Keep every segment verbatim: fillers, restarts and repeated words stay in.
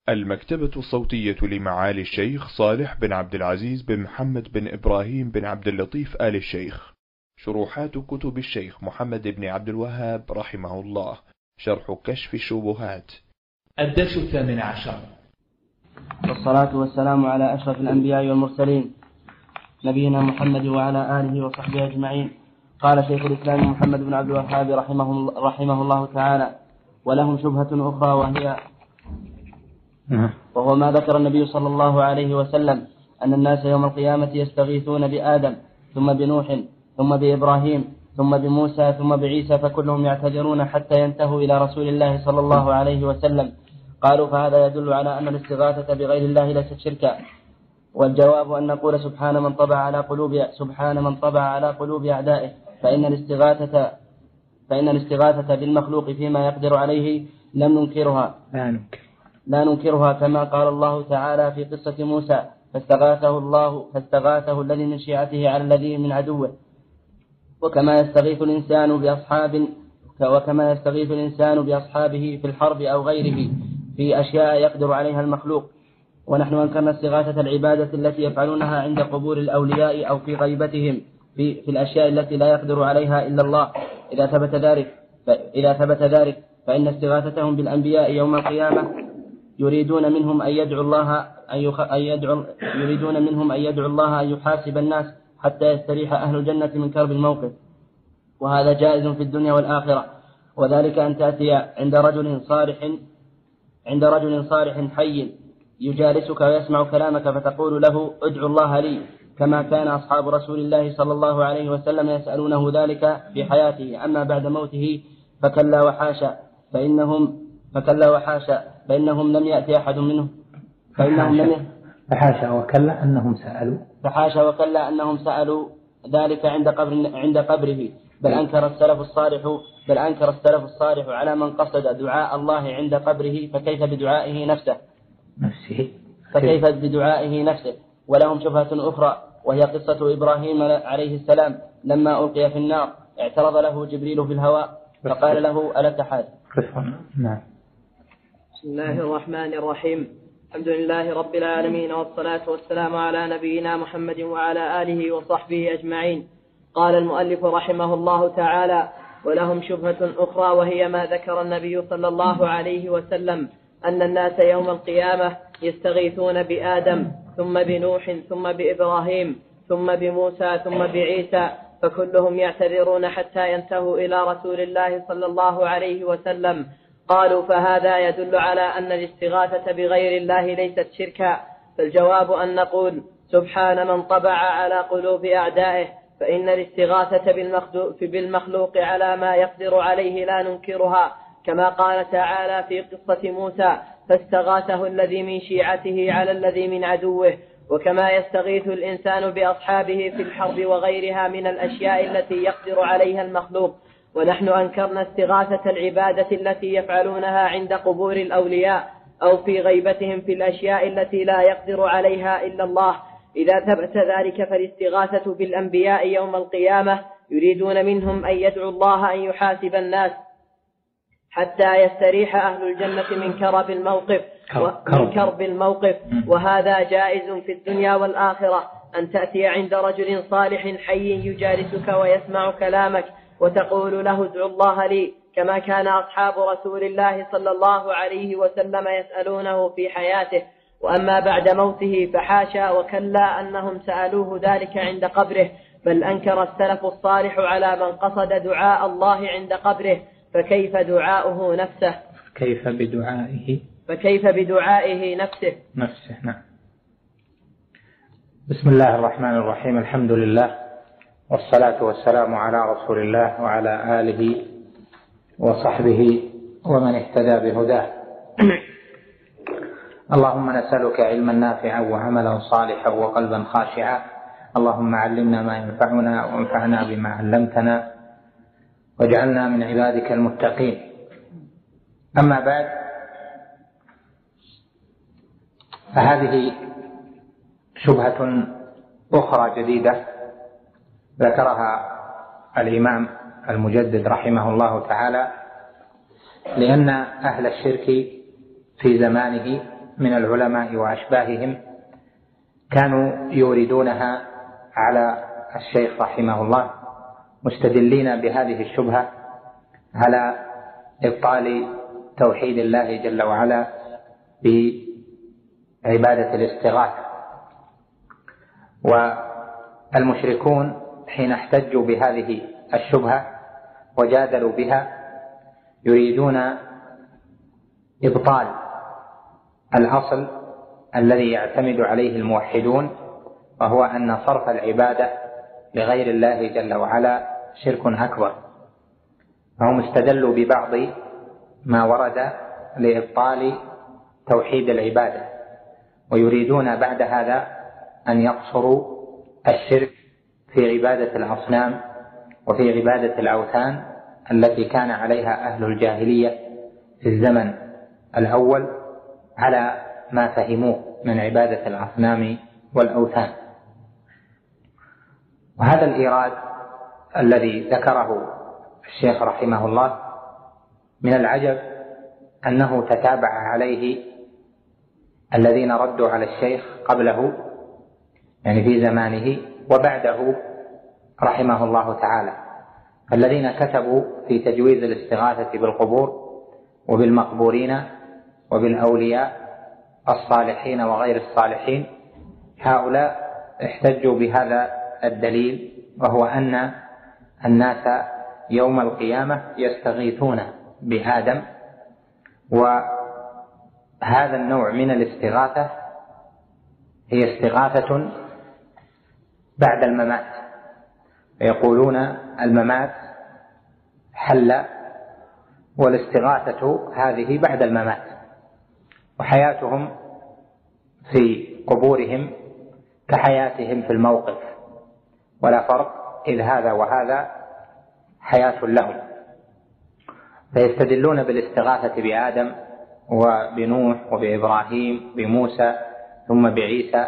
المكتبة الصوتية لمعالي الشيخ صالح بن عبد العزيز بن محمد بن إبراهيم بن عبد اللطيف آل الشيخ. شروحات كتب الشيخ محمد بن عبد الوهاب رحمه الله. شرح كشف الشبهات. الدرس الثامن عشر. والصلاة والسلام على أشرف الأنبياء والمرسلين نبينا محمد وعلى آله وصحبه أجمعين. قال شيخ الإسلام محمد بن عبد الوهاب رحمه, رحمه الله تعالى: ولهم شبهة أخرى وهي وهو ما ذكر النبي صلى الله عليه وسلم أن الناس يوم القيامة يستغيثون بآدم ثم بنوح ثم بإبراهيم ثم بموسى ثم بعيسى فكلهم يعتذرون حتى ينتهوا إلى رسول الله صلى الله عليه وسلم. قالوا: فهذا يدل على أن الاستغاثة بغير الله ليست شركا. والجواب أن نقول سبحان من طبع على قلوب سبحان من طبع على قلوب أعدائه، فإن الاستغاثة فإن الاستغاثة بالمخلوق فيما يقدر عليه لم ننكرها لا ننكرها كما قال الله تعالى في قصة موسى: فاستغاثه الله فاستغاثه الذي من شيعته على الذي من عدوه. وكما يستغيث الإنسان بأصحاب وكما يستغيث الإنسان بأصحابه في الحرب أو غيره في أشياء يقدر عليها المخلوق. ونحن أنكرنا استغاثة العبادة التي يفعلونها عند قبور الأولياء أو في غيبتهم في, في الأشياء التي لا يقدر عليها إلا الله. إذا ثبت ذلك إذا ثبت ذلك فإن استغاثتهم بالأنبياء يوم القيامة يريدون منهم أن يدعو الله أن يخ... أن يدعو... يريدون منهم أن يدعو الله أن يحاسب الناس حتى يستريح أهل الجنة من كرب الموقف، وهذا جائز في الدنيا والآخرة. وذلك أن تأتي عند رجل صالح عند رجل صالح حي يجالسك ويسمع كلامك فتقول له: ادعو الله لي، كما كان أصحاب رسول الله صلى الله عليه وسلم يسألونه ذلك في حياته. أما بعد موته فكلا وحاشا فإنهم فكلا وحاشا فإنهم لم يأتي أحد منهم فإنهم لم فحاشا وكلا أنهم سألوا فحاشا وكلا أنهم سألوا ذلك عند قبر عند قبره. بل أنكر السلف الصالح بل أنكر السلف الصالح على من قصد دعاء الله عند قبره، فكيف بدعائه نفسه نفسه فكيف بدعائه نفسه. ولهم شبهة أخرى وهي قصة إبراهيم عليه السلام لما ألقي في النار اعترض له جبريل في الهواء فقال له: ألك حاج. نعم. بسم الله الرحمن الرحيم. الحمد لله رب العالمين، والصلاة والسلام على نبينا محمد وعلى آله وصحبه أجمعين. قال المؤلف رحمه الله تعالى: ولهم شبهة أخرى وهي ما ذكر النبي صلى الله عليه وسلم أن الناس يوم القيامة يستغيثون بآدم ثم بنوح ثم بإبراهيم ثم بموسى ثم بعيسى فكلهم يعتذرون حتى ينتهوا إلى رسول الله صلى الله عليه وسلم. قالوا: فهذا يدل على أن الاستغاثة بغير الله ليست شركا. فالجواب أن نقول سبحان من طبع على قلوب أعدائه، فإن الاستغاثة بالمخلوق على ما يقدر عليه لا ننكرها، كما قال تعالى في قصة موسى: فاستغاثه الذي من شيعته على الذي من عدوه. وكما يستغيث الإنسان بأصحابه في الحرب وغيرها من الأشياء التي يقدر عليها المخلوق. ونحن أنكرنا استغاثة العبادة التي يفعلونها عند قبور الأولياء أو في غيبتهم في الأشياء التي لا يقدر عليها إلا الله. إذا ثبت ذلك فالاستغاثة بالأنبياء يوم القيامة يريدون منهم أن يدعوا الله أن يحاسب الناس حتى يستريح أهل الجنة من كرب الموقف من كرب الموقف وهذا جائز في الدنيا والآخرة. أن تأتي عند رجل صالح حي يجالسك ويسمع كلامك وتقول له: ادعو الله لي، كما كان أصحاب رسول الله صلى الله عليه وسلم يسألونه في حياته. وأما بعد موته فحاشا وكلا أنهم سألوه ذلك عند قبره. بل أنكر السلف الصالح على من قصد دعاء الله عند قبره، فكيف دعاؤه نفسه كيف بدعائه فكيف بدعائه نفسه نفسه نعم. بسم الله الرحمن الرحيم. الحمد لله والصلاة والسلام على رسول الله وعلى آله وصحبه ومن اهتدى بهداه. اللهم نسألك علما نافعا وعملا صالحا وقلبا خاشعا. اللهم علمنا ما ينفعنا وانفعنا بما علمتنا واجعلنا من عبادك المتقين. أما بعد، فهذه شبهة أخرى جديدة ذكرها الإمام المجدد رحمه الله تعالى، لأن أهل الشرك في زمانه من العلماء وأشباههم كانوا يوردونها على الشيخ رحمه الله مستدلين بهذه الشبهة على إبطال توحيد الله جل وعلا بعبادة الاستغاثة. والمشركون حين احتجوا بهذه الشبهة وجادلوا بها يريدون إبطال الأصل الذي يعتمد عليه الموحدون، وهو أن صرف العبادة لغير الله جل وعلا شرك أكبر. فهم استدلوا ببعض ما ورد لإبطال توحيد العبادة، ويريدون بعد هذا أن يقصروا الشرك في عبادة الأصنام وفي عبادة الأوثان التي كان عليها أهل الجاهلية في الزمن الأول على ما فهموه من عبادة الأصنام والأوثان. وهذا الإيراد الذي ذكره الشيخ رحمه الله من العجب أنه تتابع عليه الذين ردوا على الشيخ قبله، يعني في زمانه وبعده رحمه الله تعالى، الذين كتبوا في تجويز الاستغاثة بالقبور وبالمقبورين وبالأولياء الصالحين وغير الصالحين. هؤلاء احتجوا بهذا الدليل، وهو أن الناس يوم القيامة يستغيثون بآدم، وهذا النوع من الاستغاثة هي استغاثة بعد الممات، يقولون الممات حل، والاستغاثة هذه بعد الممات، وحياتهم في قبورهم كحياتهم في الموقف ولا فرق، إذ هذا وهذا حياة لهم. فيستدلون بالاستغاثة بآدم وبنوح وبإبراهيم بموسى ثم بعيسى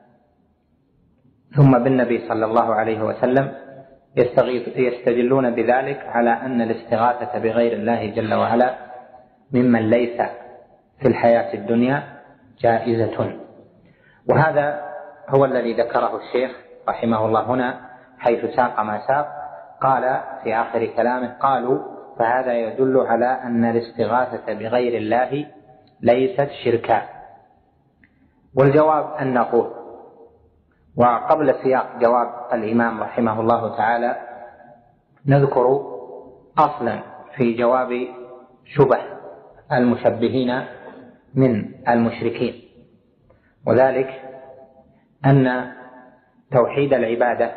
ثم بالنبي صلى الله عليه وسلم، يستدلون بذلك على أن الاستغاثة بغير الله جل وعلا ممن ليس في الحياة الدنيا جائزة. وهذا هو الذي ذكره الشيخ رحمه الله هنا حيث ساق ما ساق. قال في آخر كلامه: قالوا فهذا يدل على أن الاستغاثة بغير الله ليست شركا. والجواب أن نقول، وقبل سياق جواب الإمام رحمه الله تعالى نذكر أصلا في جواب شبه المشبهين من المشركين، وذلك أن توحيد العبادة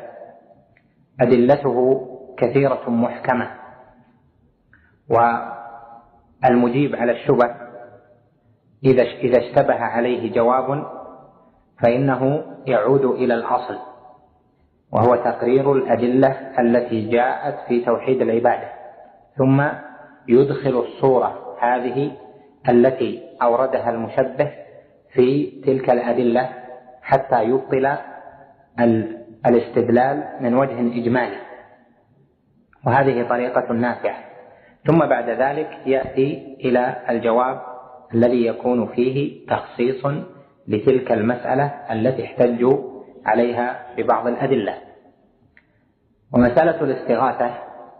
أدلته كثيرة محكمة، والمجيب على الشبه إذا اشتبه عليه جواب فإنه يعود إلى الأصل، وهو تقرير الأدلة التي جاءت في توحيد العبادة، ثم يدخل الصورة هذه التي أوردها المشبه في تلك الأدلة حتى يبطل الاستدلال من وجه إجمالي، وهذه طريقة نافعة. ثم بعد ذلك يأتي إلى الجواب الذي يكون فيه تخصيص لتلك المسألة التي احتجوا عليها ببعض الأدلة. ومسألة الاستغاثة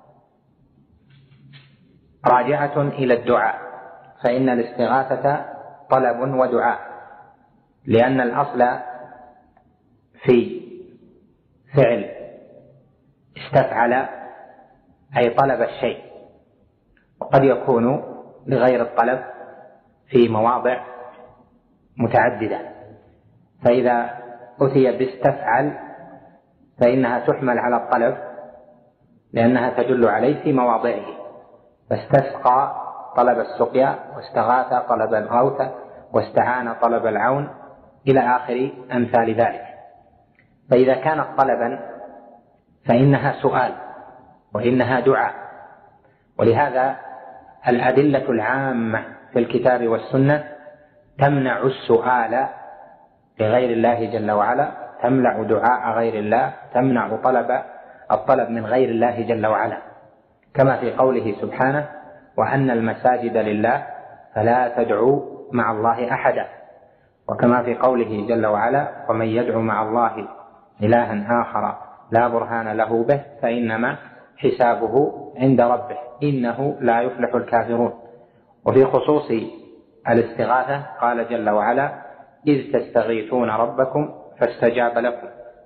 راجعة إلى الدعاء، فإن الاستغاثة طلب ودعاء، لأن الأصل في فعل استفعل أي طلب الشيء، وقد يكون لغير الطلب في مواضع متعددة. فإذا أتي باستفعل فإنها تحمل على الطلب لأنها تدل عليه في مواضعه، فاستسقى طلب السقيا، واستغاث طلب الغوث، واستعان طلب العون، إلى آخر أمثال ذلك. فإذا كانت طلبا فإنها سؤال وإنها دعاء، ولهذا الأدلة العامة في الكتاب والسنة تمنع السؤال لغير الله جل وعلا، تمنع دعاء غير الله، تمنع طلب الطلب من غير الله جل وعلا، كما في قوله سبحانه: وأن المساجد لله فلا تدعوا مع الله أحدا. وكما في قوله جل وعلا: ومن يدعو مع الله إلها آخر لا برهان له به فإنما حسابه عند ربه إنه لا يفلح الكافرون. وفي خصوص الاستغاثة قال جل وعلا: إذ تستغيثون ربكم فاستجاب لكم.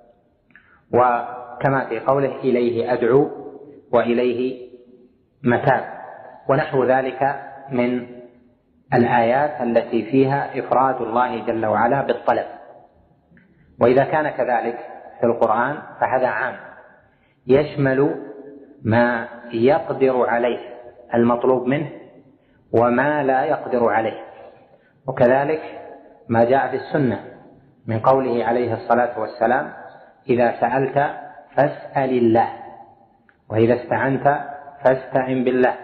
وكما في قوله: إليه أدعو وإليه متاب، ونحو ذلك من الآيات التي فيها إفراد الله جل وعلا بالطلب. وإذا كان كذلك في القرآن فهذا عام يشمل ما يقدر عليه المطلوب منه وما لا يقدر عليه، وكذلك ما جاء في السنة من قوله عليه الصلاة والسلام: إذا سألت فاسأل الله، وإذا استعنت فاستعن بالله.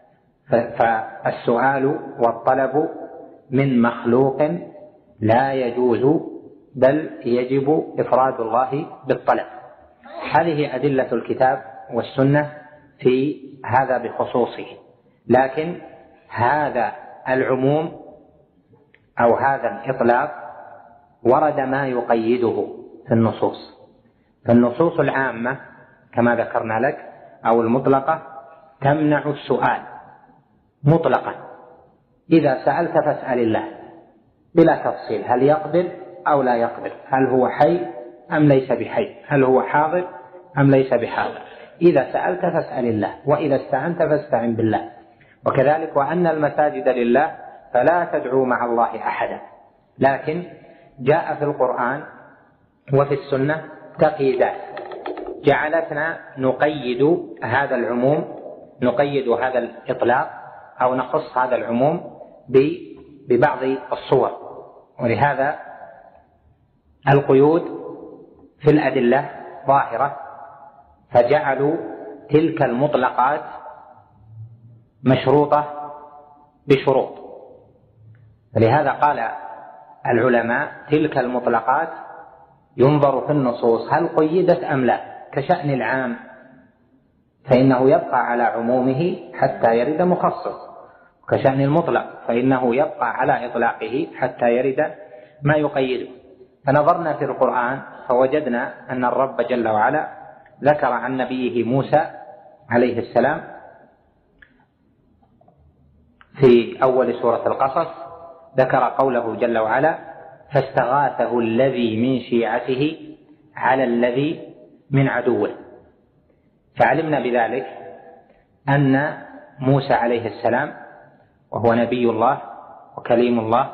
فالسؤال والطلب من مخلوق لا يجوز، بل يجب إفراد الله بالطلب. هذه أدلة الكتاب والسنة في هذا بخصوصه. لكن هذا العموم أو هذا الإطلاق ورد ما يقيده في النصوص. فالنصوص العامة كما ذكرنا لك أو المطلقة تمنع السؤال مطلقا. إذا سألت فاسأل الله بلا تفصيل، هل يقدر أو لا يقدر، هل هو حي أم ليس بحي، هل هو حاضر أم ليس بحاضر. إذا سألت فاسأل الله، وإذا استعنت فاستعن بالله. وكذلك وأن المساجد لله فلا تدعوا مع الله أحدا. لكن جاء في القرآن وفي السنة تقييدات جعلتنا نقيد هذا العموم، نقيد هذا الإطلاق أو نخص هذا العموم ببعض الصور. ولهذا القيود في الأدلة ظاهرة، فجعلوا تلك المطلقات مشروطة بشروط. فلهذا قال العلماء: تلك المطلقات ينظر في النصوص هل قيدت أم لا، كشأن العام فإنه يبقى على عمومه حتى يرد مخصص، وكشأن المطلق فإنه يبقى على إطلاقه حتى يرد ما يقيده. فنظرنا في القرآن فوجدنا أن الرب جل وعلا ذكر عن نبيه موسى عليه السلام في أول سورة القصص، ذكر قوله جل وعلا: فاستغاثه الذي من شيعته على الذي من عدوه. فعلمنا بذلك أن موسى عليه السلام وهو نبي الله وكليم الله،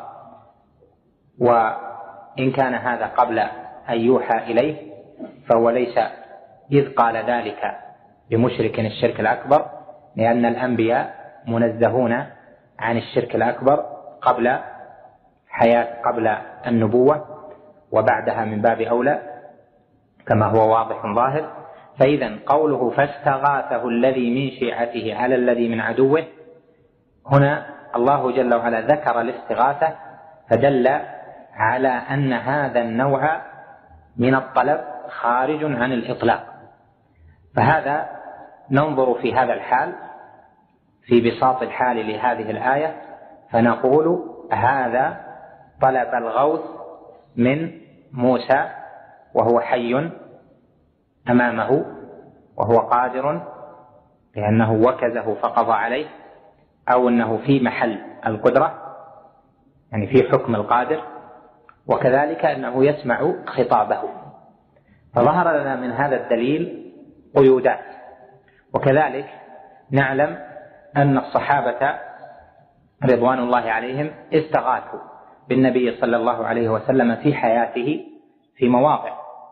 وإن كان هذا قبل أن يوحى إليه فهو ليس إذ قال ذلك بمشرك الشرك الأكبر، لأن الأنبياء منزهون عن الشرك الأكبر قبل حياة قبل النبوة، وبعدها من باب أولى كما هو واضح ظاهر. فإذا قوله فاستغاثه الذي من شيعته على الذي من عدوه، هنا الله جل وعلا ذكر الاستغاثة فدل على أن هذا النوع من الطلب خارج عن الإطلاق. فهذا ننظر في هذا الحال في بساط الحال لهذه الآية فنقول هذا طلب الغوث من موسى وهو حي أمامه وهو قادر لأنه وكزه فقضى عليه، أو أنه في محل القدرة يعني في حكم القادر، وكذلك أنه يسمع خطابه. فظهر لنا من هذا الدليل قيودات. وكذلك نعلم أن الصحابة رضوان الله عليهم استغاثوا بالنبي صلى الله عليه وسلم في حياته في مواضع،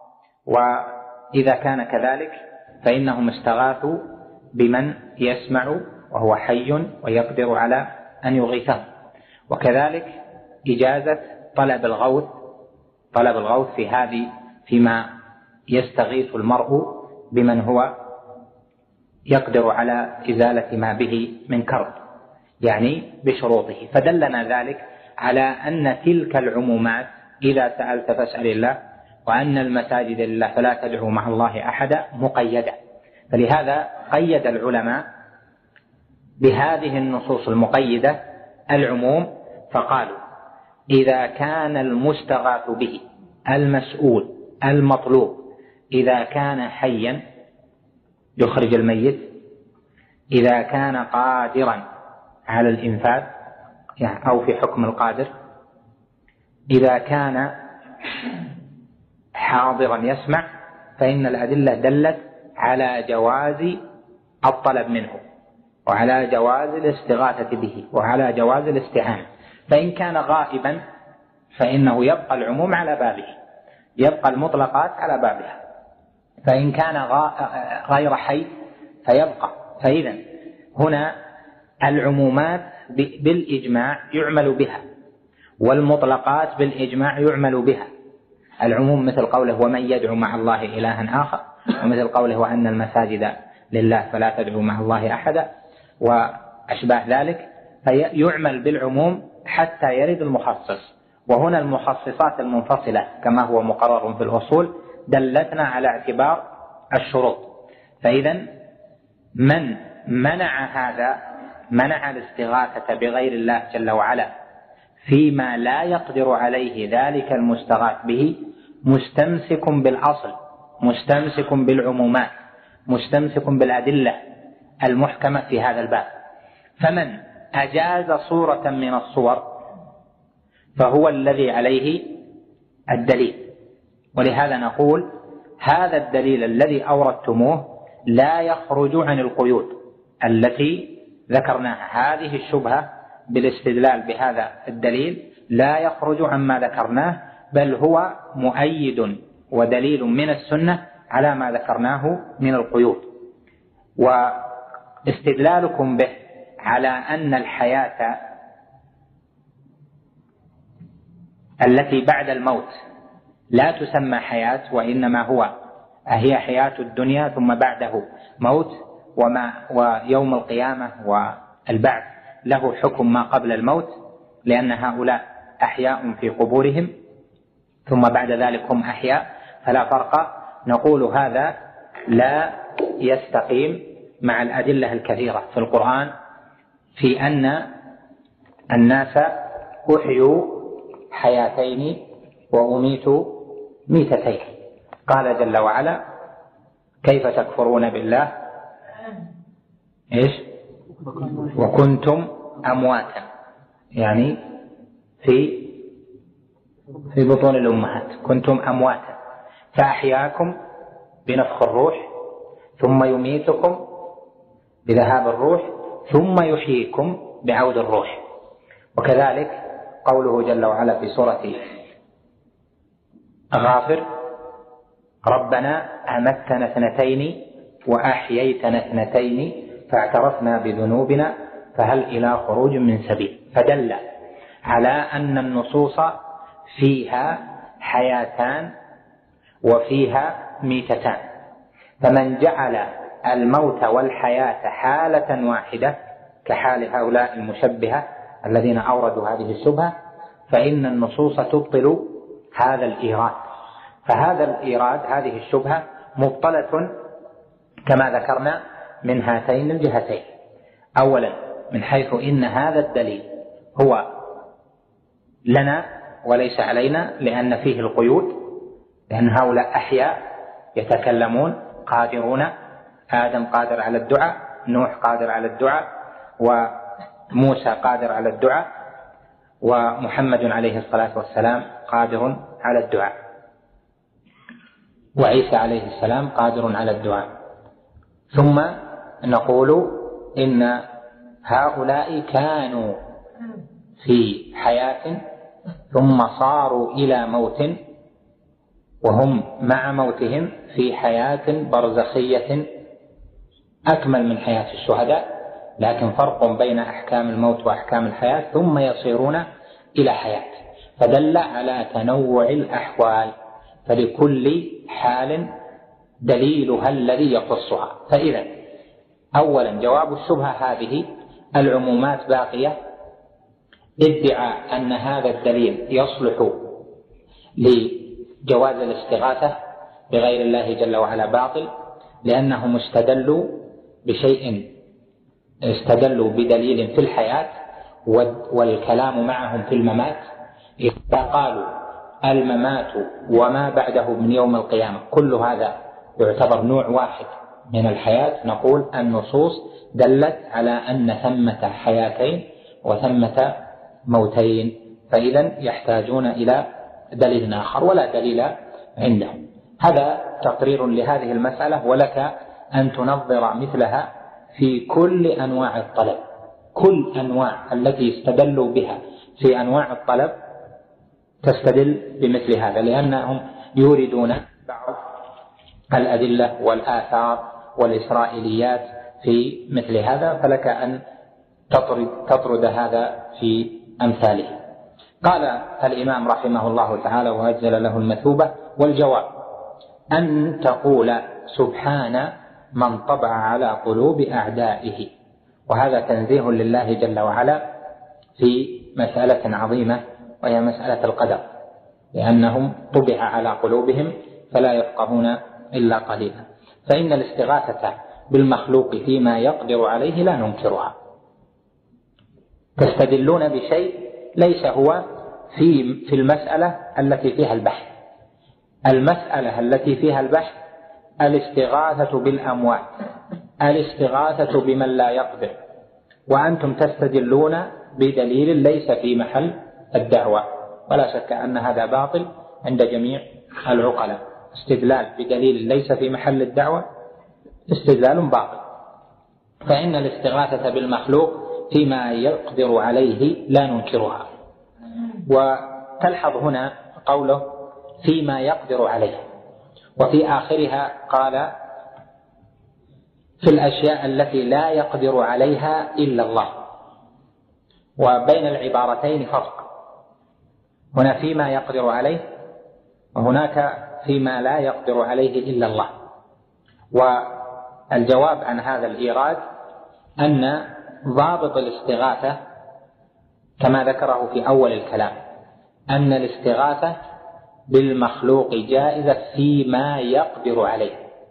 وإذا كان كذلك فإنهم استغاثوا بمن يسمع وهو حي ويقدر على أن يغيثه. وكذلك إجازة طلب الغوث طلب الغوث في هذه فيما يستغيث المرء بمن هو يقدر على إزالة ما به من كرب، يعني بشروطه. فدلنا ذلك على أن تلك العمومات إذا سألت فاسأل الله، وأن المساجد لله فلا تدعوا مع الله أحدا مقيدة. فلهذا قيد العلماء بهذه النصوص المقيدة العموم، فقالوا إذا كان المستغاث به المسؤول المطلوب إذا كان حيا يخرج الميت، إذا كان قادرا على الإنفاذ يعني أو في حكم القادر، إذا كان حاضرا يسمع، فإن الأدلة دلت على جواز الطلب منه وعلى جواز الاستغاثة به وعلى جواز الاستعانة. فإن كان غائبا فإنه يبقى العموم على بابه، يبقى المطلقات على بابها. فإن كان غير حي فيبقى. فإذا هنا العمومات بالإجماع يعمل بها، والمطلقات بالإجماع يعمل بها. العموم مثل قوله ومن يدعو مع الله إلها آخر، ومثل قوله وأن المساجد لله فلا تدعو مع الله أحدا، وأشباه ذلك. فيعمل بالعموم حتى يرد المخصص. وهنا المخصصات المنفصلة كما هو مقرر في الأصول دلتنا على اعتبار الشروط. فإذا من منع هذا، منع الاستغاثة بغير الله جل وعلا فيما لا يقدر عليه ذلك المستغاث به، مستمسك بالأصل، مستمسك بالعمومات، مستمسك بالأدلة المحكمة في هذا الباب. فمن أجاز صورة من الصور فهو الذي عليه الدليل. ولهذا نقول هذا الدليل الذي أوردتموه لا يخرج عن القيود التي ذكرناها. هذه الشبهة بالاستدلال بهذا الدليل لا يخرج عما ذكرناه، بل هو مؤيد ودليل من السنة على ما ذكرناه من القيود. واستدلالكم به على أن الحياة التي بعد الموت لا تسمى حياة، وإنما هو هي حياة الدنيا ثم بعده موت، وما ويوم القيامة والبعث له حكم ما قبل الموت، لأن هؤلاء أحياء في قبورهم ثم بعد ذلك هم أحياء، فلا فرق. نقول هذا لا يستقيم مع الأدلة الكثيرة في القرآن في أن الناس أحيوا حياتين وأميتوا ميتتين. قال جل وعلا كيف تكفرون بالله إيش وكنتم أمواتا، يعني في في بطون الأمهات كنتم أمواتا، فأحياكم بنفخ الروح ثم يميتكم بذهاب الروح ثم يحييكم بعود الروح. وكذلك قوله جل وعلا في سورة غافر ربنا أمتنا اثنتين وأحييتنا اثنتين فاعترفنا بذنوبنا فهل إلى خروج من سبيل. فدل على أن النصوص فيها حياتان وفيها ميتتان. فمن جعل الموت والحياة حالة واحدة كحال هؤلاء المشبهة الذين أوردوا هذه الشبهة فإن النصوص تبطل هذا الإيراد. فهذا الإيراد هذه الشبهة مبطلة كما ذكرنا من هاتين الجهتين. أولا من حيث إن هذا الدليل هو لنا وليس علينا، لأن فيه القيود، لأن هؤلاء أحياء يتكلمون قادرون، آدم قادر على الدعاء، نوح قادر على الدعاء، وموسى قادر على الدعاء، ومحمد عليه الصلاة والسلام قادر على الدعاء، وعيسى عليه السلام قادر على الدعاء. ثم نقول إن هؤلاء كانوا في حياة ثم صاروا إلى موت، وهم مع موتهم في حياة برزخية أكمل من حياة الشهداء، لكن فرق بين أحكام الموت وأحكام الحياة، ثم يصيرون إلى حياة. فدل على تنوع الأحوال، فلكل حال دليلها الذي يخصها. فإذا أولا جواب الشبهة هذه العمومات باقية. ادعى أن هذا الدليل يصلح لجواز الاستغاثة بغير الله جل وعلا باطل، لأنهم استدلوا بشيء، استدلوا بدليل في الحياة والكلام معهم في الممات، إذا قالوا الممات وما بعده من يوم القيامة كل هذا يعتبر نوع واحد من الحياة، نقول النصوص دلت على أن ثمة حياتين وثمة موتين، فإذا يحتاجون إلى دليل آخر ولا دليل عندهم. هذا تقرير لهذه المسألة، ولك أن تنظر مثلها في كل أنواع الطلب. كل أنواع التي استدلوا بها في أنواع الطلب تستدل بمثل هذا، لأنهم يوردون بعض الأدلة والآثار والإسرائيليات في مثل هذا، فلك أن تطرد, تطرد هذا في أمثاله. قال الإمام رحمه الله تعالى وأجزل له المثوبة: والجواب أن تقول سبحان من طبع على قلوب أعدائه. وهذا تنزيه لله جل وعلا في مسألة عظيمة وهي مسألة القدر، لأنهم طبع على قلوبهم فلا يفقهون إلا قليلا. فإن الاستغاثة بالمخلوق فيما يقدر عليه لا ننكرها. تستدلون بشيء ليس هو في في المسألة التي فيها البحث. المسألة التي فيها البحث الاستغاثة بالأموات، الاستغاثة بمن لا يقدر، وأنتم تستدلون بدليل ليس في محل الدعوة، ولا شك أن هذا باطل عند جميع العقلاء. استدلال بدليل ليس في محل الدعوة استدلال باطل. فإن الاستغاثة بالمخلوق فيما يقدر عليه لا ننكرها. وتلحظ هنا قوله فيما يقدر عليه، وفي آخرها قال في الأشياء التي لا يقدر عليها إلا الله. وبين العبارتين فرق، هنا فيما يقدر عليه وهناك فيما لا يقدر عليه إلا الله. والجواب عن هذا الإيراد أن ضابط الاستغاثة كما ذكره في أول الكلام أن الاستغاثة بالمخلوق جائزة فيما يقدر عليه،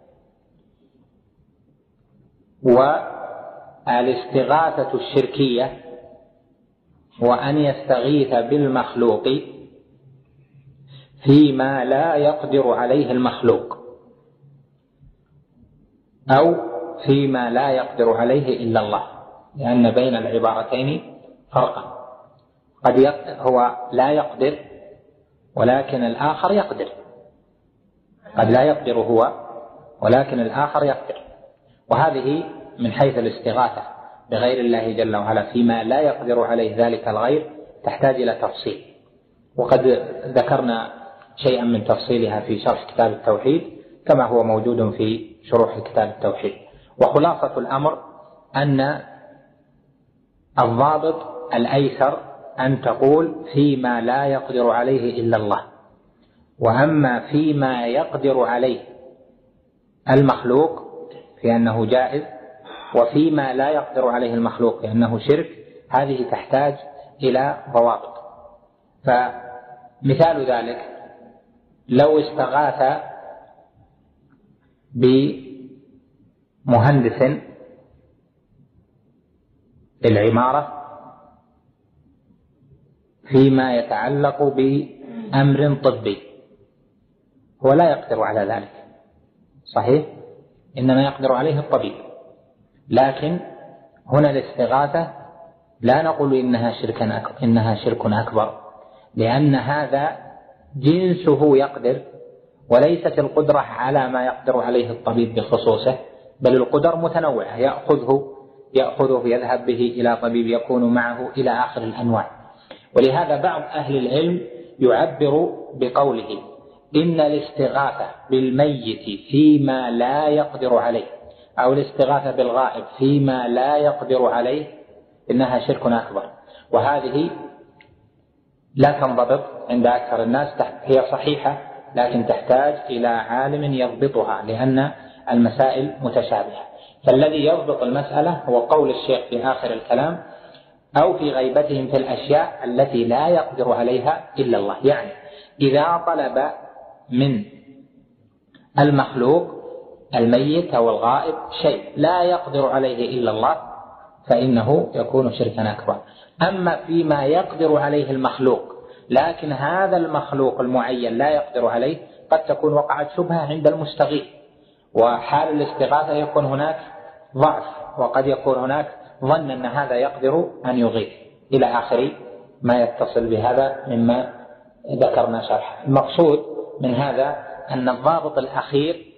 والاستغاثة الشركية وأن يستغيث بالمخلوق فيما لا يقدر عليه المخلوق أو فيما لا يقدر عليه إلا الله، لأن بين العبارتين فرقا. قد هو لا يقدر ولكن الآخر يقدر، قد لا يقدر هو ولكن الآخر يقدر. وهذه من حيث الاستغاثة بغير الله جل وعلا فيما لا يقدر عليه ذلك الغير تحتاج إلى تفصيل، وقد ذكرنا شيئا من تفصيلها في شرح كتاب التوحيد كما هو موجود في شروح كتاب التوحيد. وخلاصة الأمر أن الضابط الأيسر أن تقول فيما لا يقدر عليه إلا الله، وأما فيما يقدر عليه المخلوق في أنه جائز، وفيما لا يقدر عليه المخلوق في أنه شرك، هذه تحتاج إلى ضوابط. فمثال ذلك لو استغاث بمهندس العمارة فيما يتعلق بأمر طبي، هو لا يقدر على ذلك صحيح، إنما يقدر عليه الطبيب، لكن هنا الاستغاثة لا نقول إنها شرك أكبر, إنها شرك أكبر لأن هذا جنسه يقدر، وليست القدرة على ما يقدر عليه الطبيب بخصوصه، بل القدر متنوعة، يأخذه يأخذه يذهب به إلى طبيب يكون معه إلى آخر الأنواع. ولهذا بعض أهل العلم يعبر بقوله إن الاستغاثة بالميت فيما لا يقدر عليه أو الاستغاثة بالغائب فيما لا يقدر عليه إنها شرك أكبر. وهذه لا تنضبط عند أكثر الناس، هي صحيحة لكن تحتاج إلى عالم يضبطها لأن المسائل متشابهة. فالذي يضبط المسألة هو قول الشيخ في آخر الكلام أو في غيبتهم في الأشياء التي لا يقدر عليها إلا الله. يعني إذا طلب من المخلوق الميت أو الغائب شيء لا يقدر عليه إلا الله فإنه يكون شركا أكبر. أما فيما يقدر عليه المخلوق لكن هذا المخلوق المعين لا يقدر عليه قد تكون وقعت شبهة عند المستغيث، وحال الاستغاثة يكون هناك ضعف، وقد يكون هناك ظن أن هذا يقدر أن يغيث إلى آخر ما يتصل بهذا مما ذكرنا شرحه. المقصود من هذا أن الضابط الأخير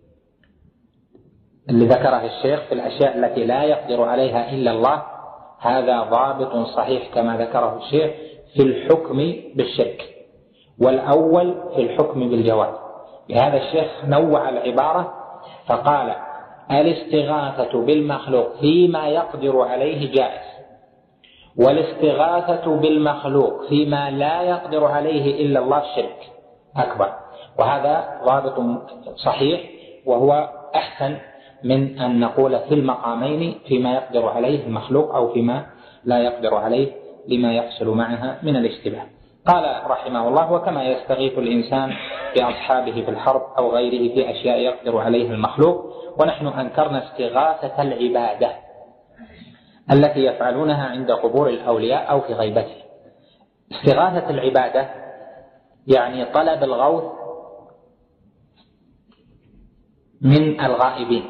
اللي ذكره الشيخ في الأشياء التي لا يقدر عليها إلا الله هذا ضابط صحيح كما ذكره الشيخ في الحكم بالشرك، والأول في الحكم بالجواز. لهذا الشيخ نوع العبارة فقال الاستغاثة بالمخلوق فيما يقدر عليه جائز، والاستغاثة بالمخلوق فيما لا يقدر عليه إلا الله شرك أكبر. وهذا ضابط صحيح، وهو أحسن من أن نقول في المقامين فيما يقدر عليه المخلوق أو فيما لا يقدر عليه لما يحصل معها من الاشتباه. قال رحمه الله: وكما يستغيث الإنسان بأصحابه في الحرب أو غيره في أشياء يقدر عليه المخلوق. ونحن أنكرنا استغاثة العبادة التي يفعلونها عند قبور الأولياء أو في غيبته. استغاثة العبادة يعني طلب الغوث من الغائبين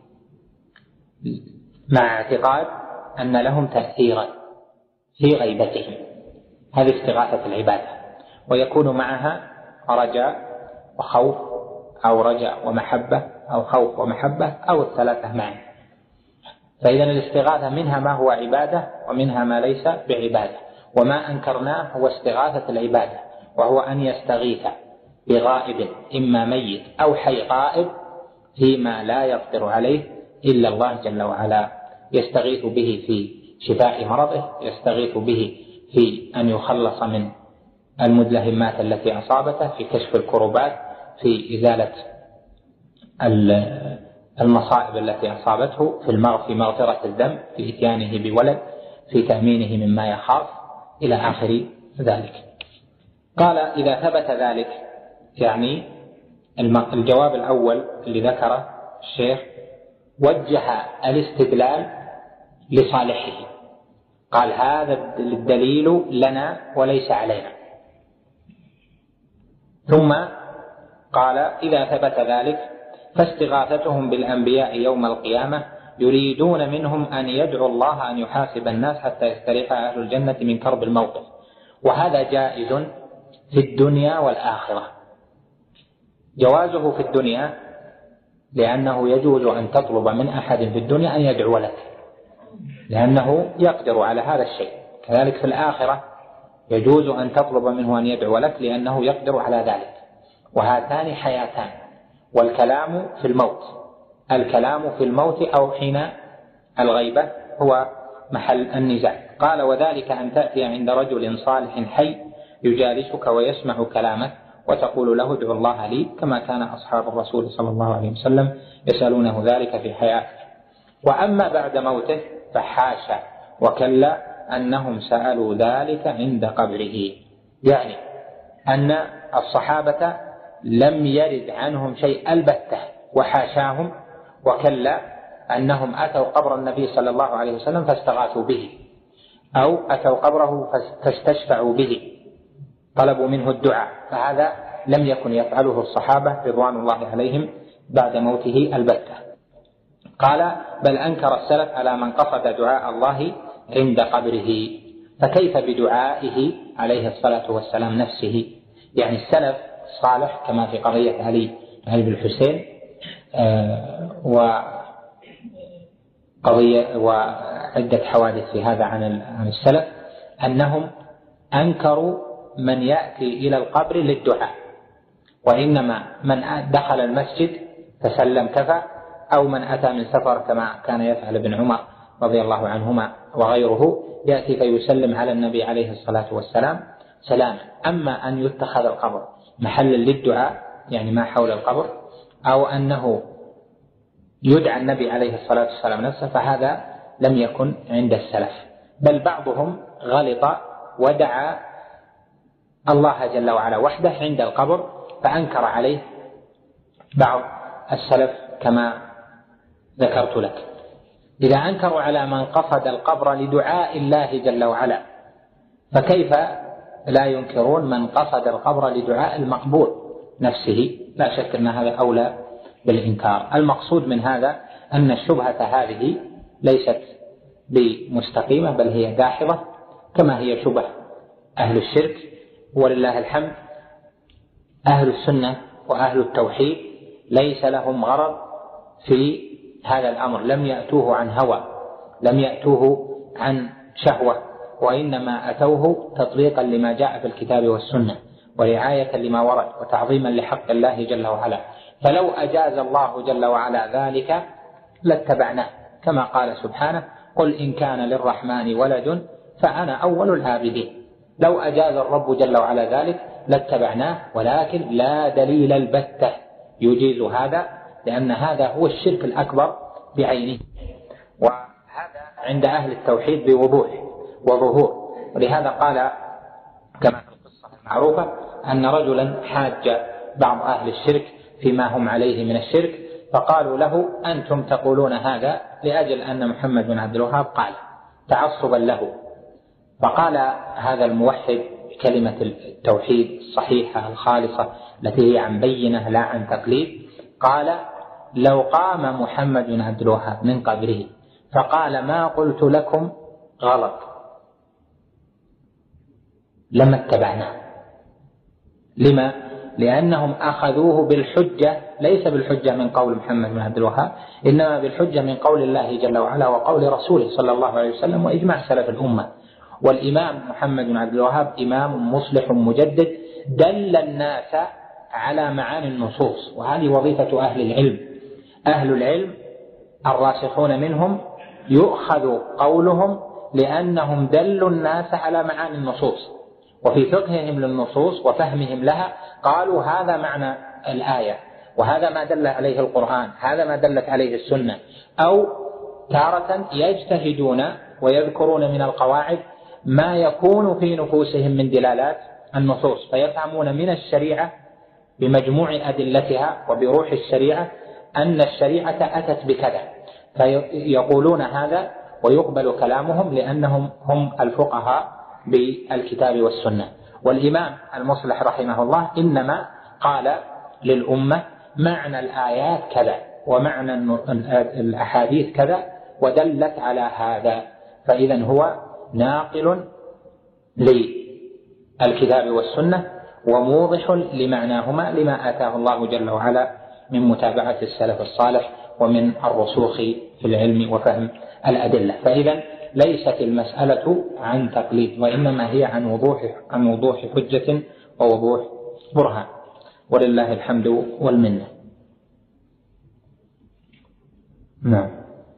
مع اعتقاد أن لهم تأثيرا في غيبتهم، هذه استغاثة العبادة، ويكون معها رجاء وخوف أو رجاء ومحبة أو خوف ومحبة أو الثلاثة معا. فإذا الاستغاثة منها ما هو عبادة ومنها ما ليس بعبادة. وما أنكرناه هو استغاثة العبادة، وهو أن يستغيث بغائب إما ميت أو حي غائب فيما لا يقدر عليه إلا الله جل وعلا. يستغيث به في شفاء مرضه، يستغيث به في أن يخلص من المدلهمات التي أصابته، في كشف الكربات، في إزالة المصائب التي أصابته، في مغفرة الذنب، في إتيانه بولد، في تأمينه مما يخاف إلى آخر ذلك. قال: إذا ثبت ذلك، يعني الجواب الأول اللي ذكره الشيخ وجه الاستدلال لصالحه، قال: هذا الدليل لنا وليس علينا. ثم قال: إذا ثبت ذلك فاستغاثتهم بالأنبياء يوم القيامة يريدون منهم أن يدعوا الله أن يحاسب الناس حتى يستريح أهل الجنة من كرب الموقف. وهذا جائز في الدنيا والآخرة. جوازه في الدنيا لأنه يجوز أن تطلب من أحد في الدنيا أن يدعو لك، لأنه يقدر على هذا الشيء. كذلك في الآخرة يجوز أن تطلب منه أن يدعو لك لأنه يقدر على ذلك. وهاتان حياتان، والكلام في الموت. الكلام في الموت أو حين الغيبة هو محل النزاع. قال: وذلك أن تأتي عند رجل صالح حي يجالسك ويسمع كلامك وتقول له: ادعو الله لي، كما كان أصحاب الرسول صلى الله عليه وسلم يسألونه ذلك في حياته. وأما بعد موته فحاشا وكلا أنهم سألوا ذلك عند قبره، يعني أن الصحابة لم يرد عنهم شيء البتة، وحاشاهم وكلا أنهم أتوا قبر النبي صلى الله عليه وسلم فاستغاثوا به، أو أتوا قبره فاستشفعوا به، طلبوا منه الدعاء. فهذا لم يكن يفعله الصحابة رضوان الله عليهم بعد موته البتة. قال: بل أنكر السلف على من قصد دعاء الله عند قبره. فكيف بدعائه عليه الصلاة والسلام نفسه؟ يعني السلف الصالح كما في قضية علي علي بن الحسين آه وقضية وعدة حوادث في هذا عن عن السلف، أنهم أنكروا من يأتي إلى القبر للدعاء، وإنما من دخل المسجد فسلم كفى، أو من أتى من سفر كما كان يفعل ابن عمر رضي الله عنهما وغيره، يأتي فيسلم على النبي عليه الصلاة والسلام سلاما. أما أن يتخذ القبر محلا للدعاء، يعني ما حول القبر، أو أنه يدعى النبي عليه الصلاة والسلام نفسه، فهذا لم يكن عند السلف. بل بعضهم غلط ودعا الله جل وعلا وحده عند القبر، فأنكر عليه بعض السلف كما ذكرت لك. إذا أنكروا على من قصد القبر لدعاء الله جل وعلا، فكيف لا ينكرون من قصد القبر لدعاء المقبور نفسه، لا شك أن هذا أولى بالإنكار. المقصود من هذا أن الشبهة هذه ليست بمستقيمة بل هي داحضة كما هي شبه أهل الشرك، ولله الحمد أهل السنة وأهل التوحيد ليس لهم غرض في هذا الأمر، لم يأتوه عن هوى، لم يأتوه عن شهوة، وإنما أتوه تطبيقا لما جاء في الكتاب والسنة ورعاية لما ورد وتعظيما لحق الله جل وعلا. فلو أجاز الله جل وعلا ذلك لاتبعناه، كما قال سبحانه: قل إن كان للرحمن ولد فأنا أول العابدين. لو أجاز الرب جل وعلا ذلك لاتبعناه، ولكن لا دليل البتة يجيز هذا، لأن هذا هو الشرك الأكبر بعينه، وهذا عند أهل التوحيد بوضوح وظهور. ولهذا قال كما في القصة المعروفة أن رجلا حاج بعض أهل الشرك فيما هم عليه من الشرك، فقالوا له: أنتم تقولون هذا لأجل أن محمد بن عبد الوهاب قال تعصبا له. فقال هذا الموحد بكلمة التوحيد الصحيحة الخالصة التي هي عن بينة لا عن تقليد، قال: لو قام محمد بن عبد الوهاب من قبره فقال ما قلت لكم غلط لما اتبعناه. لما؟ لأنهم أخذوه بالحجة، ليس بالحجة من قول محمد بن عبد الوهاب، إنما بالحجة من قول الله جل وعلا وقول رسوله صلى الله عليه وسلم وإجماع سلف الأمة. والإمام محمد بن عبد الوهاب إمام مصلح مجدد دل الناس على معاني النصوص، وهذه وظيفة أهل العلم. أهل العلم الراسخون منهم يؤخذ قولهم لأنهم دلوا الناس على معاني النصوص، وفي فقههم للنصوص وفهمهم لها قالوا هذا معنى الآية، وهذا ما دل عليه القرآن، هذا ما دلت عليه السنة. أو تارة يجتهدون ويذكرون من القواعد ما يكون في نفوسهم من دلالات النصوص، فيفهمون من الشريعة بمجموع أدلتها وبروح الشريعة أن الشريعة أتت بكذا، فيقولون هذا ويقبل كلامهم لأنهم هم الفقهاء بالكتاب والسنة. والإمام المصلح رحمه الله إنما قال للأمة معنى الآيات كذا ومعنى الأحاديث كذا ودلت على هذا، فإذا هو ناقل للكتاب والسنة وموضح لمعناهما لما آتاه الله جل وعلا من متابعة السلف الصالح ومن الرسوخ في العلم وفهم الأدلة. فإذا ليست المسألة عن تقليد، وإنما هي عن وضوح عن وضوح حجة ووضوح برهان، ولله الحمد والمنة. نعم.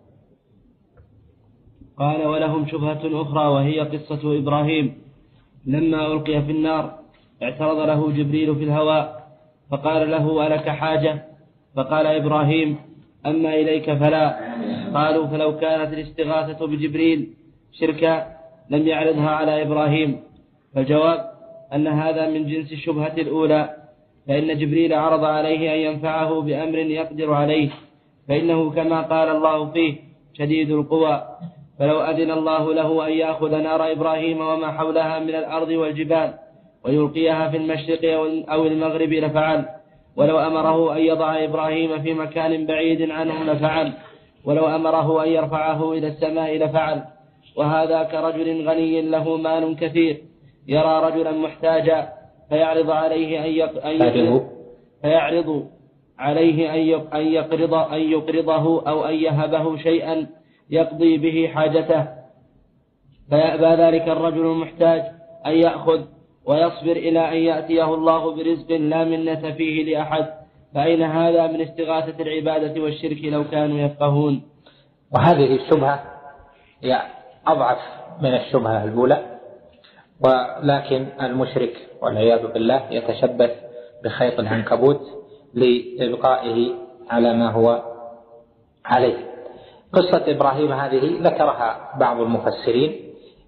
قال: ولهم شبهة أخرى وهي قصة إبراهيم لما ألقي في النار اعترض له جبريل في الهواء فقال له: ألك حاجة؟ فقال إبراهيم: أما إليك فلا. قالوا: فلو كانت الاستغاثة بجبريل شركا لم يعرضها على إبراهيم. فالجواب أن هذا من جنس الشبهة الأولى، فإن جبريل عرض عليه أن ينفعه بأمر يقدر عليه، فإنه كما قال الله فيه شديد القوى، فلو أذن الله له أن يأخذ نار إبراهيم وما حولها من الأرض والجبال ويلقيها في المشرق أو المغرب لفعل، ولو أمره أن يضع إبراهيم في مكان بعيد عنه لفعل، ولو أمره أن يرفعه إلى السماء لفعل. وهذا كرجل غني له مال كثير يرى رجلا محتاجا فيعرض عليه أن يقرض فيعرض عليه أن يقرض أن يقرضه أو أن يهبه شيئا يقضي به حاجته، فيأبى ذلك الرجل المحتاج أن يأخذ ويصبر إلى أن يأتيه الله برزق لا منة فيه لأحد. فأين هذا من استغاثة العبادة والشرك لو كانوا يفقهون؟ وهذه الشبهة هي أضعف من الشبهة الأولى، ولكن المشرك والعياذ بالله يتشبث بخيط العنكبوت لإبقائه على ما هو عليه. قصة إبراهيم هذه ذكرها بعض المفسرين،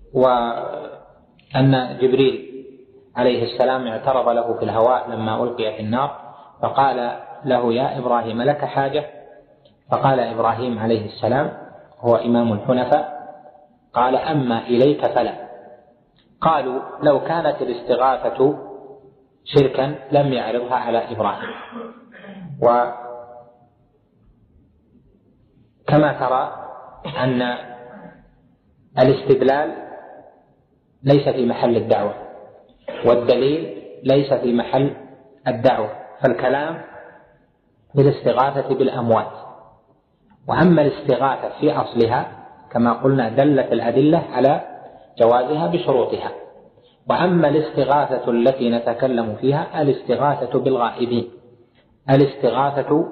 وأن جبريل عليه السلام اعترض له في الهواء لما ألقي في النار فقال له: يا إبراهيم لك حاجة؟ فقال إبراهيم عليه السلام هو إمام الحنفاء قال: أما إليك فلا. قالوا لو كانت الاستغاثة شركا لم يعرضها على إبراهيم. وكما ترى أن الاستدلال ليس في محل الدعوة، والدليل ليس في محل الدعوة، فالكلام بالاستغاثة بالأموات. وأما الاستغاثة في أصلها كما قلنا دلت الأدلة على جوازها بشروطها. وأما الاستغاثة التي نتكلم فيها الاستغاثة بالغائبين، الاستغاثة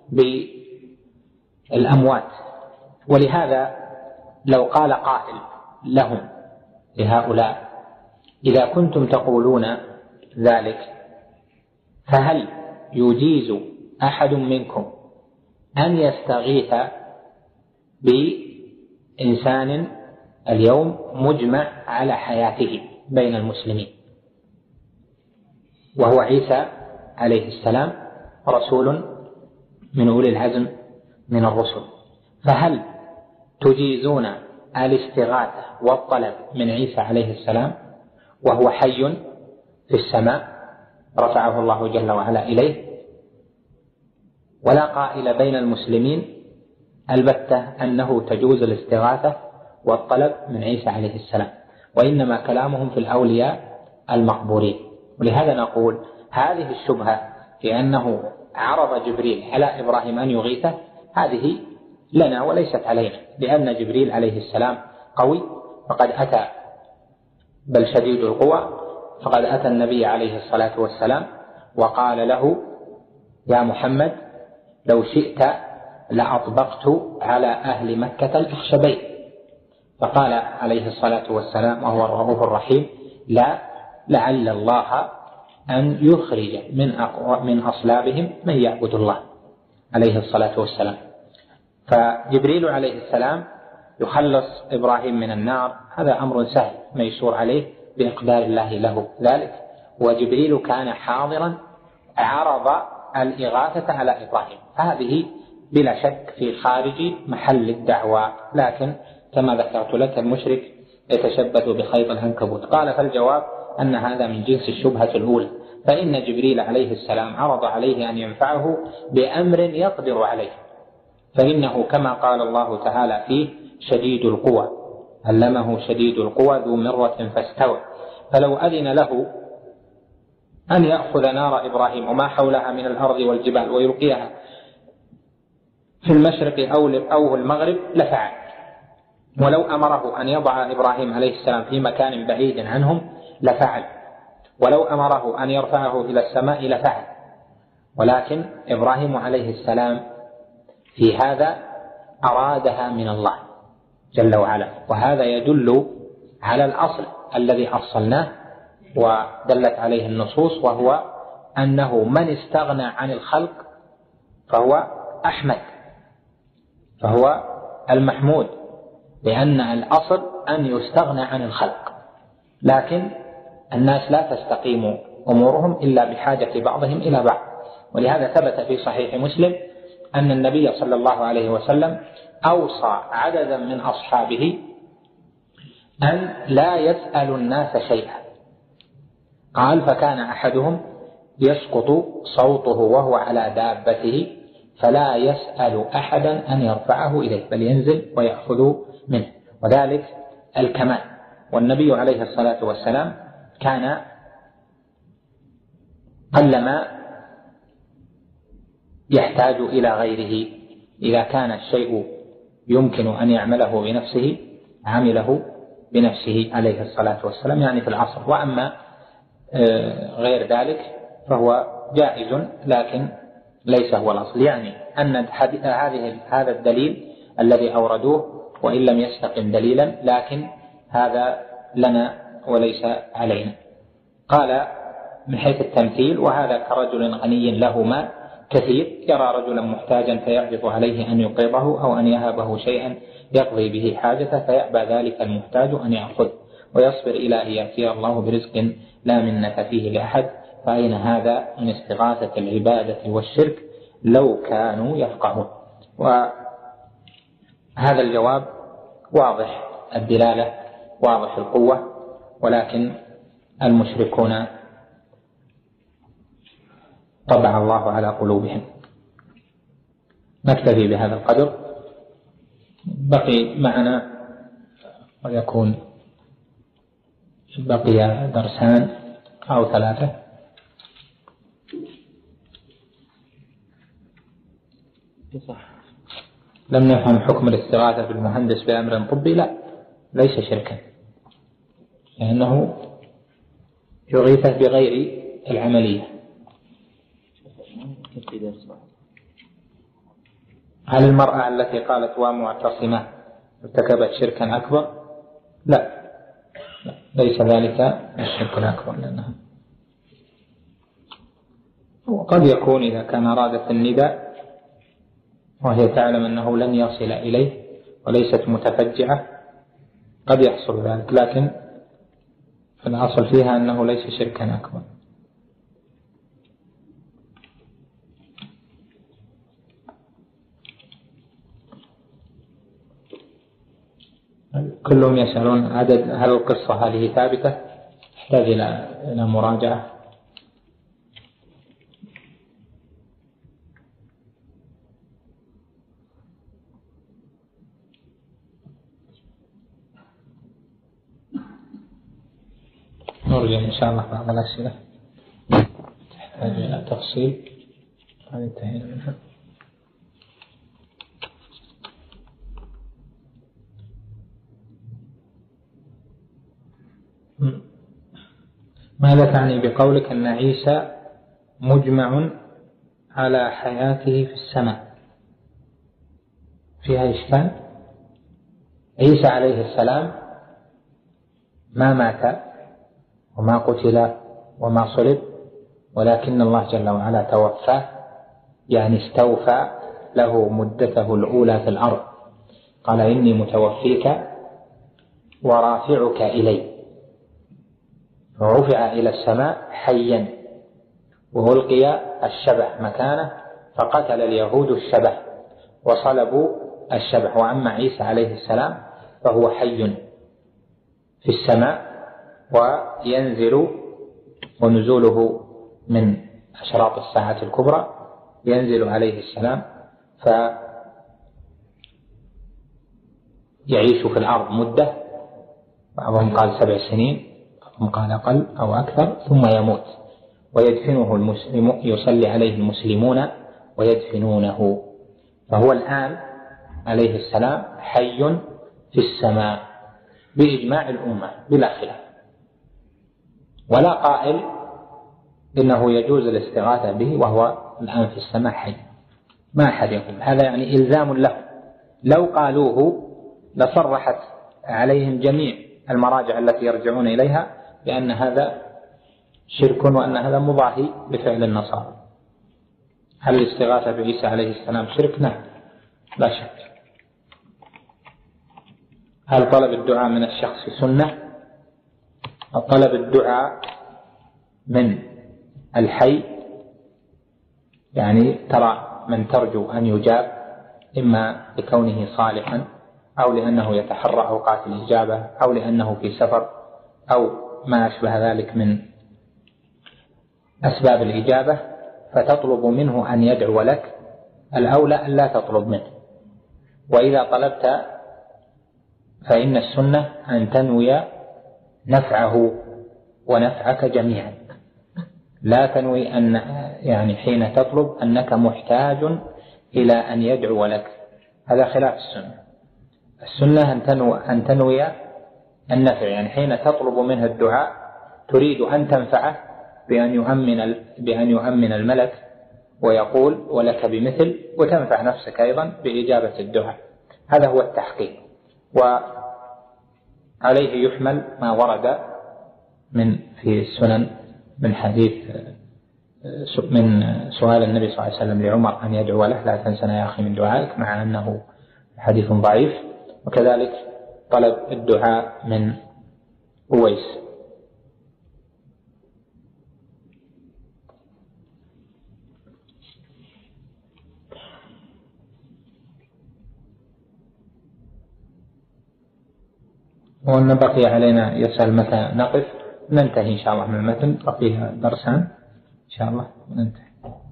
بالأموات. ولهذا لو قال قائل لهم لهؤلاء إذا كنتم تقولون ذلك فهل يجيز أحد منكم أن يستغيث بإنسان اليوم مجمع على حياته بين المسلمين وهو عيسى عليه السلام رسول من أولي العزم من الرسل، فهل تجيزون الاستغاثة والطلب من عيسى عليه السلام وهو حي في السماء رفعه الله جل وعلا إليه؟ ولا قائل بين المسلمين البتة أنه تجوز الاستغاثة والطلب من عيسى عليه السلام، وإنما كلامهم في الأولياء المقبورين. ولهذا نقول هذه الشبهة في أنه عرض جبريل على إبراهيم أن يغيثه هذه لنا وليست علينا، لأن جبريل عليه السلام قوي فقد أتى بل شديد القوى، فقد أتى النبي عليه الصلاة والسلام وقال له يا محمد لو شئت لأطبقت على أهل مكة الأخشبين، فقال عليه الصلاة والسلام وهو الرؤوف الرحيم لا لعل الله أن يخرج من من أصلابهم من يعبد الله عليه الصلاة والسلام. فجبريل عليه السلام يخلص إبراهيم من النار، هذا أمر سهل ميسور عليه بإقدار الله له ذلك. وجبريل كان حاضرا عرض الإغاثة على إبراهيم، هذه بلا شك في خارج محل الدعوة، لكن كما ذكرت لك المشرك يتشبث بخيط العنكبوت. قال فالجواب أن هذا من جنس الشبهة الأولى، فإن جبريل عليه السلام عرض عليه أن ينفعه بأمر يقدر عليه، فإنه كما قال الله تعالى فيه شديد القوى علمه شديد القوى ذو مرة فاستوى، فلو أذن له أن يأخذ نار إبراهيم وما حولها من الأرض والجبال ويلقيها في المشرق أو المغرب لفعل، ولو أمره أن يضع إبراهيم عليه السلام في مكان بعيد عنهم لفعل، ولو أمره أن يرفعه إلى السماء لفعل. ولكن إبراهيم عليه السلام في هذا أرادها من الله جل وعلا، وهذا يدل على الأصل الذي أصلناه ودلت عليه النصوص، وهو أنه من استغنى عن الخلق فهو أحمد، فهو المحمود، لأن الأصل أن يستغنى عن الخلق، لكن الناس لا تستقيم أمورهم إلا بحاجة بعضهم إلى بعض. ولهذا ثبت في صحيح مسلم أن النبي صلى الله عليه وسلم أوصى عددا من أصحابه أن لا يسأل الناس شيئا، قال فكان أحدهم يسقط صوته وهو على دابته فلا يسأل أحدا أن يرفعه إليه بل ينزل ويأخذ منه، وذلك الكمال. والنبي عليه الصلاة والسلام كان قلما يحتاج إلى غيره، إذا كان الشيء يمكن أن يعمله بنفسه عمله بنفسه عليه الصلاة والسلام، يعني في العصر. وأما غير ذلك فهو جائز لكن ليس هو الأصل، يعني أن هذه هذا الدليل الذي أوردوه وإن لم يستقم دليلا لكن هذا لنا وليس علينا. قال من حيث التمثيل وهذا كرجل غني له مال كثير يرى رجلا محتاجا فيعرض عليه أن يقرضه أو أن يهبه شيئا يقضي به حاجته فيأبى ذلك المحتاج أن يأخذ ويصبر إلى أن يأتي الله برزق لا منة فيه لأحد، فأين هذا من استغاثة العبادة والشرك لو كانوا يفقهون؟ وهذا الجواب واضح الدلالة واضح القوة، ولكن المشركون طبع الله على قلوبهم. نكتفي بهذا القدر. بقي معنا ويكون بقي درسان أو ثلاثة. لم نفهم حكم الاستغاثة بالمهندس بأمر طبي. لا، ليس شركا، لأنه يغيث بغير العملية. هل المرأة التي قالت ومعتصمة ارتكبت شركا أكبر؟ لا، ليس ذلك الشرك الأكبر، لأنها وقد يكون إذا كان أرادت النداء وهي تعلم أنه لن يصل إليه وليست متفجعة قد يحصل ذلك، لكن الأصل فيها أنه ليس شركا أكبر. كلهم يسألون عدد هل القصة هذه ثابتة؟ تحتاج إلى مراجعة. نرجع إن شاء الله بعض الأسئلة تحتاج إلى تفصيل. هذه انتهينا منها. ماذا تعني بقولك أن عيسى مجمع على حياته في السماء؟ فيها إشكال. عيسى عليه السلام ما مات وما قتل وما صلب، ولكن الله جل وعلا توفاه، يعني استوفى له مدته الأولى في الأرض. قال إني متوفيك ورافعك إلي، ورفع إلى السماء حيا وألقي الشبح مكانه، فقتل اليهود الشبح وصلبوا الشبح. وأما عيسى عليه السلام فهو حي في السماء وينزل، ونزوله من أشراط الساعة الكبرى، ينزل عليه السلام فيعيش في الأرض مدة، بعضهم قال سبع سنين، بعضهم قال أقل أو أكثر، ثم يموت ويدفنه المسلم، يصلي عليه المسلمون ويدفنونه. فهو الآن عليه السلام حي في السماء بإجماع الأمة بلا خلاف، ولا قائل إنه يجوز الاستغاثة به وهو الآن في السماء حي، ما أحد يقول هذا، يعني إلزام له. لو قالوه لصرحت عليهم جميع المراجع التي يرجعون إليها بأن هذا شرك وأن هذا مضاهي بفعل النصارى. هل الاستغاثة بعيسى عليه السلام شرك؟ نعم، لا شك. هل طلب الدعاء من الشخص سنة؟ طلب الدعاء من الحي، يعني ترى من ترجو أن يجاب، إما لكونه صالحا أو لأنه يتحرى أوقات الإجابة أو لأنه في سفر أو ما أشبه ذلك من أسباب الإجابة، فتطلب منه أن يدعو لك، الأولى أن لا تطلب منه. وإذا طلبت فإن السنة أن تنوي نفعه ونفعك جميعا، لا تنوي أن يعني حين تطلب أنك محتاج إلى أن يدعو لك، هذا خلاف السنة. السنة أن تنوي, أن تنوي النفع، يعني حين تطلب منه الدعاء تريد أن تنفعه بأن يؤمن, بأن يؤمن الملك ويقول ولك بمثل، وتنفع نفسك أيضا بإجابة الدعاء. هذا هو التحقيق، وعليه يحمل ما ورد من في السنن من حديث من سؤال النبي صلى الله عليه وسلم لعمر أن يدعو له لا تنسنا يا أخي من دعائك، مع أنه حديث ضعيف. وكذلك طلب الدعاء من أويس. وأن بقي علينا يسأل متى نقف، ننتهي إن شاء الله من المتن، بقيها درسان إن شاء الله ننتهي.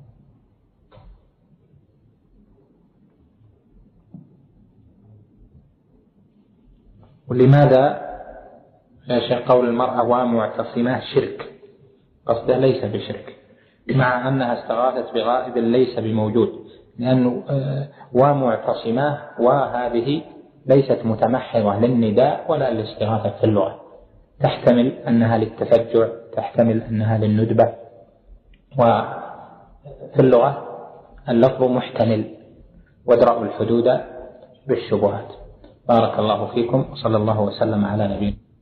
ولماذا يا شيخ قول المرأة ومعتصمة شرك؟ قصده ليس بشرك، مع أنها استغاثت بغائب ليس بموجود، لأنه ومعتصمة وهذه ليست متمحضة للنداء ولا للاستغاثة في اللغة، تحتمل أنها للتفجع، تحتمل أنها للندبة، وفي اللغة اللفظ محتمل، وادرأوا الحدود بالشبهات. بارك الله فيكم، وصلى الله وسلم على نبينا.